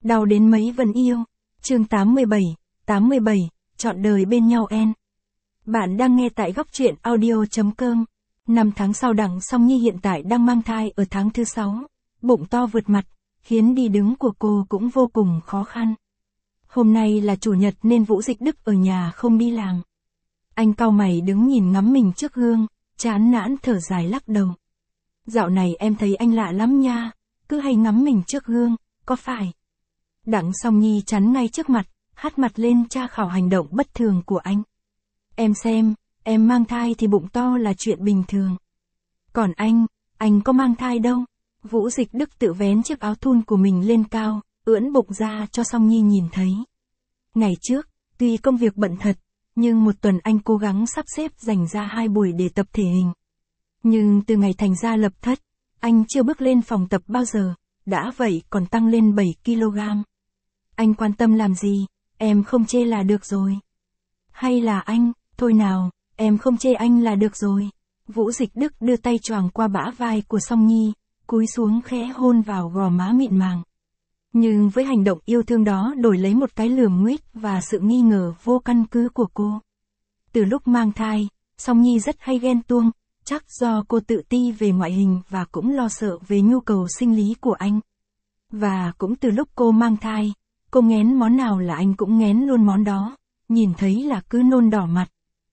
đau đến mấy vẫn yêu. Chương 87, chọn đời bên nhau en. Bạn đang nghe tại góc truyện audio.com. 5 tháng sau Đặng Song Nhi hiện tại đang mang thai ở tháng thứ 6, bụng to vượt mặt, khiến đi đứng của cô cũng vô cùng khó khăn. Hôm nay là chủ nhật nên Vũ Dịch Đức ở nhà không đi làm. Anh cau mày đứng nhìn ngắm mình trước gương, chán nản thở dài lắc đầu. Dạo này em thấy anh lạ lắm nha, cứ hay ngắm mình trước gương, có phải? Đặng Song Nhi chắn ngay trước mặt, hất mặt lên tra khảo hành động bất thường của anh. Em xem, em mang thai thì bụng to là chuyện bình thường. Còn anh có mang thai đâu? Vũ Dịch Đức tự vén chiếc áo thun của mình lên cao, ưỡn bụng ra cho Song Nhi nhìn thấy. Ngày trước, tuy công việc bận thật, nhưng một tuần anh cố gắng sắp xếp dành ra 2 buổi để tập thể hình. Nhưng từ ngày thành gia lập thất, anh chưa bước lên phòng tập bao giờ, đã vậy còn tăng lên 7 kg. Anh quan tâm làm gì, em không chê là được rồi. Hay là anh, thôi nào, em không chê anh là được rồi. Vũ Dịch Đức đưa tay choàng qua bả vai của Song Nhi, cúi xuống khẽ hôn vào gò má mịn màng. Nhưng với hành động yêu thương đó đổi lấy một cái lườm nguýt và sự nghi ngờ vô căn cứ của cô. Từ lúc mang thai, Song Nhi rất hay ghen tuông, chắc do cô tự ti về ngoại hình và cũng lo sợ về nhu cầu sinh lý của anh. Và cũng từ lúc cô mang thai, cô nghén món nào là anh cũng nghén luôn món đó, nhìn thấy là cứ nôn đỏ mặt.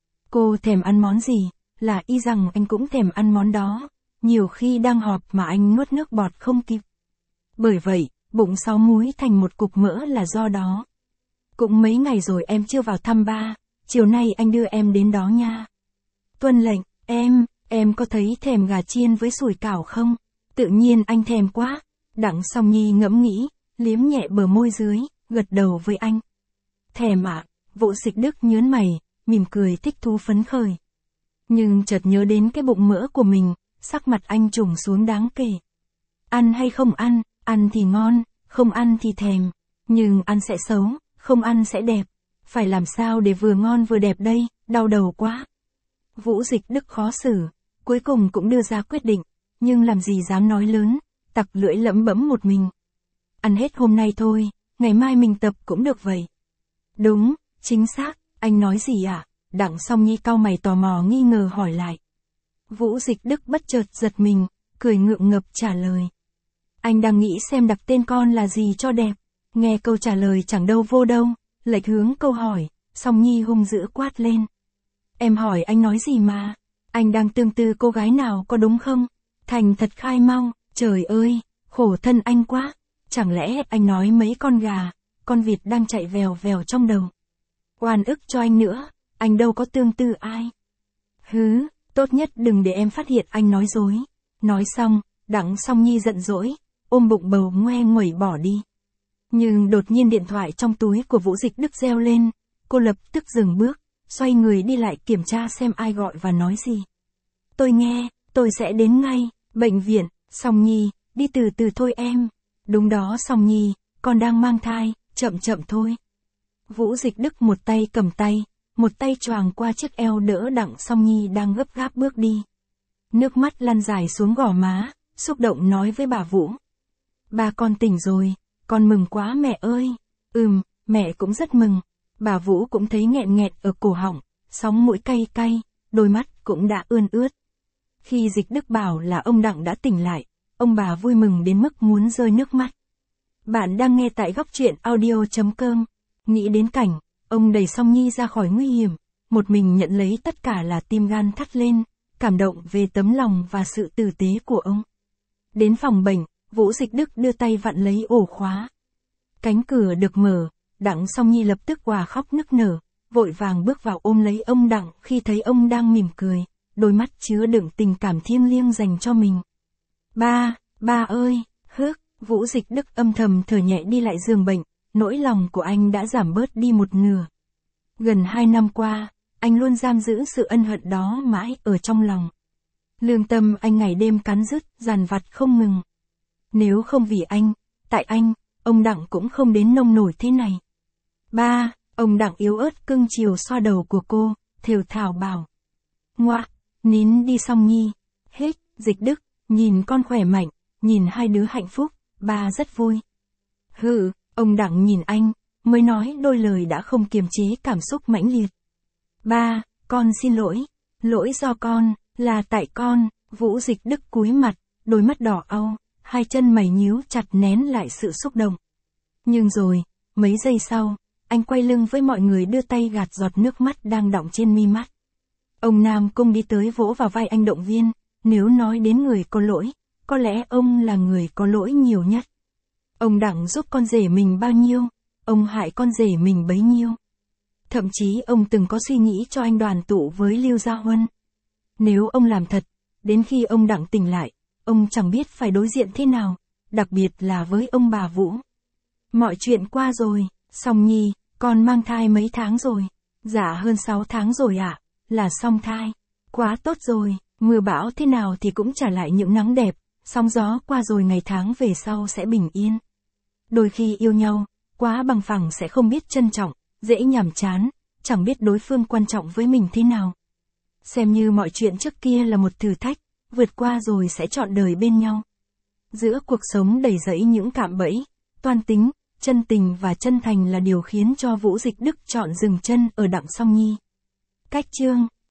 Cô thèm ăn món gì, là y rằng anh cũng thèm ăn món đó, nhiều khi đang họp mà anh nuốt nước bọt không kịp. Bởi vậy, bụng 6 múi thành một cục mỡ là do đó. Cũng mấy ngày rồi em chưa vào thăm ba, chiều nay anh đưa em đến đó nha. Tuân lệnh, em có thấy thèm gà chiên với sủi cảo không? Tự nhiên anh thèm quá. Đặng Song Nhi ngẫm nghĩ, liếm nhẹ bờ môi dưới, gật đầu với anh. Thèm ạ. Vũ Dịch Đức nhớn mày, mỉm cười thích thú phấn khởi. Nhưng chợt nhớ đến cái bụng mỡ của mình, sắc mặt anh trùng xuống đáng kể. Ăn hay không ăn, ăn thì ngon, không ăn thì thèm. Nhưng ăn sẽ xấu, không ăn sẽ đẹp. Phải làm sao để vừa ngon vừa đẹp đây, đau đầu quá. Vũ Dịch Đức khó xử, cuối cùng cũng đưa ra quyết định, nhưng làm gì dám nói lớn, tặc lưỡi lẩm bẩm một mình. Ăn hết hôm nay thôi, ngày mai mình tập cũng được vậy. Đúng, chính xác, anh nói gì ạ? Đặng Song Nhi cau mày tò mò nghi ngờ hỏi lại. Vũ Dịch Đức bất chợt giật mình, cười ngượng ngập trả lời. Anh đang nghĩ xem đặt tên con là gì cho đẹp. Nghe câu trả lời chẳng đâu vô đâu, lệch hướng câu hỏi, Song Nhi hung dữ quát lên. Em hỏi anh nói gì mà? Anh đang tương tư cô gái nào có đúng không? Thành thật khai mau, trời ơi, khổ thân anh quá. Chẳng lẽ anh nói mấy con gà, con vịt đang chạy vèo vèo trong đầu? Oan ức cho anh nữa, anh đâu có tương tư ai. Hứ, tốt nhất đừng để em phát hiện anh nói dối. Nói xong, Đặng Song Nhi giận dỗi, ôm bụng bầu ngoe nguẩy bỏ đi. Nhưng đột nhiên điện thoại trong túi của Vũ Dịch Đức reo lên, cô lập tức dừng bước, xoay người đi lại kiểm tra xem ai gọi và nói gì. Tôi nghe, tôi sẽ đến ngay, bệnh viện. Song Nhi, đi từ từ thôi em. Đúng đó Song Nhi, con đang mang thai, chậm chậm thôi. Vũ Dịch Đức một tay cầm tay, một tay choàng qua chiếc eo đỡ Đặng Song Nhi đang gấp gáp bước đi. Nước mắt lăn dài xuống gò má, xúc động nói với bà Vũ. Ba con tỉnh rồi, con mừng quá mẹ ơi. Mẹ cũng rất mừng. Bà Vũ cũng thấy nghẹn nghẹt ở cổ họng, sóng mũi cay cay, đôi mắt cũng đã ươn ướt. Khi Dịch Đức bảo là ông Đặng đã tỉnh lại, ông bà vui mừng đến mức muốn rơi nước mắt. Bạn đang nghe tại góc truyện audio.com. Nghĩ đến cảnh, ông đẩy Song Nhi ra khỏi nguy hiểm, một mình nhận lấy tất cả là tim gan thắt lên, cảm động về tấm lòng và sự tử tế của ông. Đến phòng bệnh, Vũ Dịch Đức đưa tay vặn lấy ổ khóa. Cánh cửa được mở, Đặng Song Nhi lập tức òa khóc nức nở, vội vàng bước vào ôm lấy ông Đặng khi thấy ông đang mỉm cười, đôi mắt chứa đựng tình cảm thiêng liêng dành cho mình. Ba ơi, Vũ Dịch Đức âm thầm thở nhẹ đi lại giường bệnh, nỗi lòng của anh đã giảm bớt đi một nửa. Gần 2 năm qua, anh luôn giam giữ sự ân hận đó mãi ở trong lòng. Lương tâm anh ngày đêm cắn rứt, dằn vặt không ngừng. Nếu không vì anh, tại anh, ông Đặng cũng không đến nông nổi thế này. Ba, ông Đặng yếu ớt cưng chiều xoa đầu của cô, thều thào bảo. Ngoạ, nín đi Song Nhi. Hết, Dịch Đức, nhìn con khỏe mạnh, nhìn hai đứa hạnh phúc, ba rất vui. Ông Đặng nhìn anh, mới nói đôi lời đã không kiềm chế cảm xúc mãnh liệt. Ba, con xin lỗi. Lỗi do con, là tại con. Vũ Dịch Đức cúi mặt, đôi mắt đỏ au, hai chân mày nhíu chặt nén lại sự xúc động. Nhưng rồi, mấy giây sau, anh quay lưng với mọi người đưa tay gạt giọt nước mắt đang đọng trên mi mắt. Ông Nam Cung đi tới vỗ vào vai anh động viên, nếu nói đến người có lỗi, có lẽ ông là người có lỗi nhiều nhất. Ông Đặng giúp con rể mình bao nhiêu, ông hại con rể mình bấy nhiêu. Thậm chí ông từng có suy nghĩ cho anh đoàn tụ với Lưu Gia Huân. Nếu ông làm thật, đến khi ông Đặng tỉnh lại, ông chẳng biết phải đối diện thế nào, đặc biệt là với ông bà Vũ. Mọi chuyện qua rồi, Song Nhi, con mang thai mấy tháng rồi? Dạ hơn 6 tháng rồi ạ, là song thai. Quá tốt rồi, mưa bão thế nào thì cũng trả lại những nắng đẹp, sóng gió qua rồi ngày tháng về sau sẽ bình yên. Đôi khi yêu nhau, quá bằng phẳng sẽ không biết trân trọng, dễ nhàm chán, chẳng biết đối phương quan trọng với mình thế nào. Xem như mọi chuyện trước kia là một thử thách, vượt qua rồi sẽ trọn đời bên nhau. Giữa cuộc sống đầy rẫy những cạm bẫy, toan tính, chân tình và chân thành là điều khiến cho Vũ Dịch Đức chọn dừng chân ở Đặng Song Nhi. Cách chương